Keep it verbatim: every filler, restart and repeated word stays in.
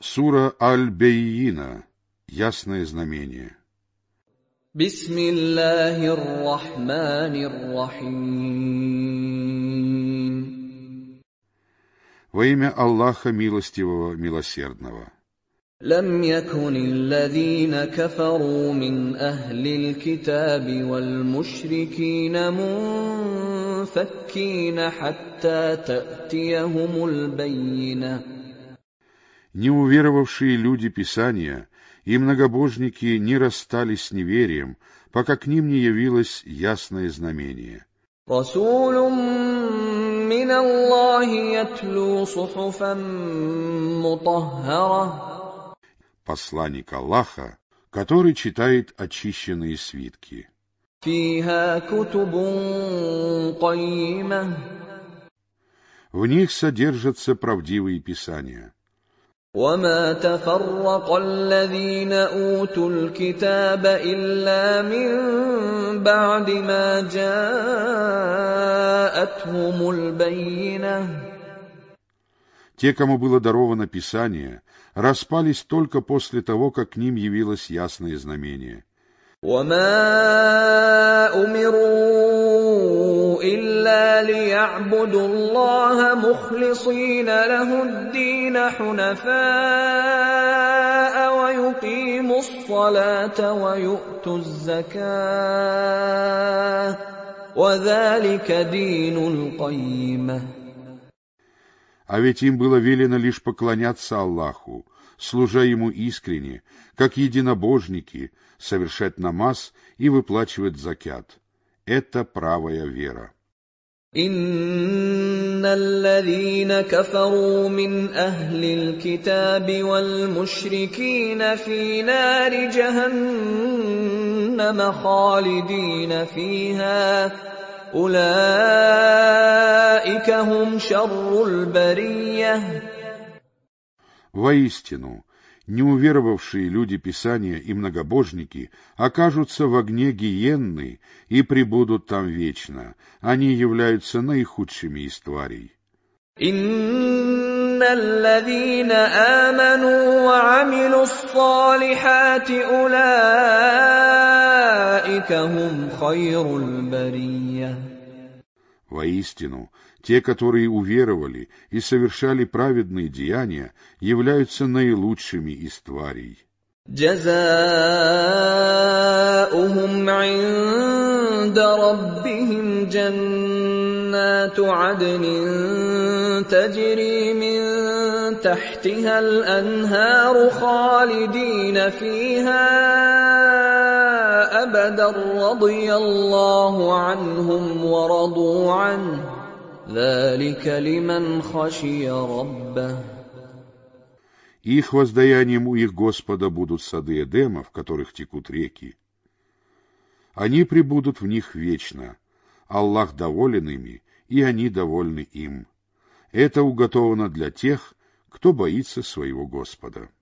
Сура Аль-Байина. Ясное знамение. Бисмиллахир рахманир рахим. Во имя Аллаха Милостивого, Милосердного. لم يكن الذين كفروا من أهل الكتاب والمشركين منفكين حتى تأتيهم البينة. Неуверовавшие люди Писания и многобожники не расстались с неверием, пока к ним не явилось ясное знамение. رسول من الله يتلو صحفا مطهرة. Посланник Аллаха, который читает очищенные свитки. فيها كتب قيمة. В них содержатся правдивые писания. وما تفرق الذين أوتوا الكتاب إلا من بعد ما جاءتهم البينة. Те, кому было даровано Писание, распались только после того, как к ним явилось ясное знамение. وما أمروا إلا ليعبدوا الله مخلصين له الدين حنفاء ويقيموا الصلاة ويؤتوا الزكاة وذلك دين القيمة. А ведь им было велено лишь поклоняться Аллаху, служа Ему искренне, как единобожники, совершать намаз и выплачивать закят. Это правая вера. إن الذين كفروا من أهل الكتاب والمشركين في نار جهنم خالدين فيها أولئك هم شر البرية. Воистину, неуверовавшие люди Писания и многобожники окажутся в огне гиенны и пребудут там вечно. Они являются наихудшими из тварей. إن الذين آمنوا وعملوا الصالحات أولئك هم خير البرية. Воистину, те, которые уверовали и совершали праведные деяния, являются наилучшими из тварей. جزاؤهم عند ربهم جنات عدن تجري من تحتها الأنهار خالدين فيها أبدا رضي الله عنهم ورضوا عنه ذلك لمن خشي ربه. Их воздаянием у их Господа будут сады Эдема, в которых текут реки. Они пребудут в них вечно. Аллах доволен ими, и они довольны им. Это уготовано для тех, кто боится своего Господа.